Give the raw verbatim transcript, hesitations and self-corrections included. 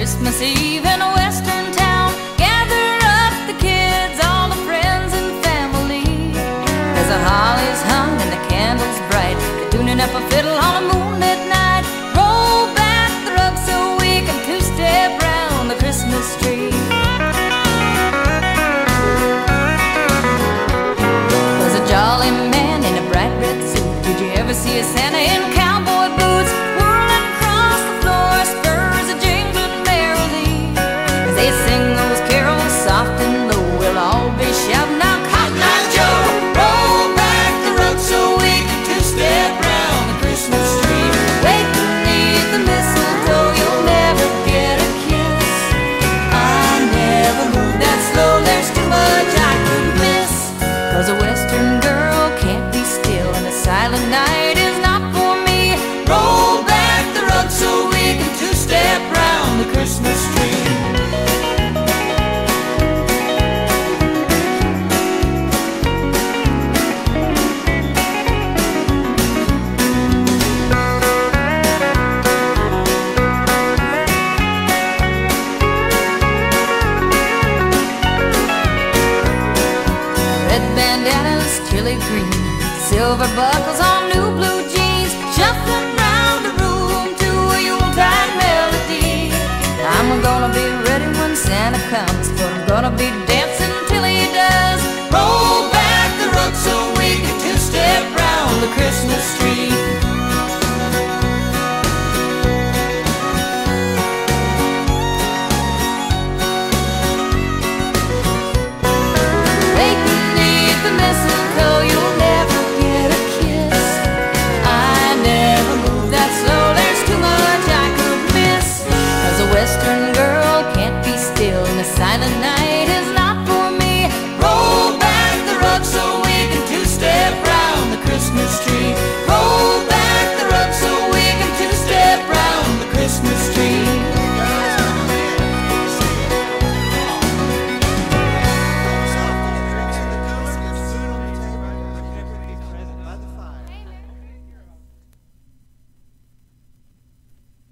Christmas Eve in a western town. Gather up the kids, all the friends and family. As the holly's hung and the candles bright, they're tuning up a fiddle on a moonlit night. Roll back the rug so we can two-step round the Christmas tree. Was a jolly man in a bright red suit. Did you ever see a Santa in cowboy boots? Whirling across the floor, spurs a jingling merrily. As they sing those carols soft and low, we'll all be shouting out, Cotton Eye Joe, roll back the rug so we can two-step round the Christmas tree. Wait beneath the mistletoe, you'll never get a kiss. I never move that slow, there's too much I could miss. 'Cause a western girl can't be still, and a silent night is not for me. Roll back the rug so we can two-step round the Christmas tree. Red bandanas, chili green, silver buckles on new blue jeans, shuffling round the room to a Yuletide melody. I'm gonna be ready when Santa comes, but I'm gonna be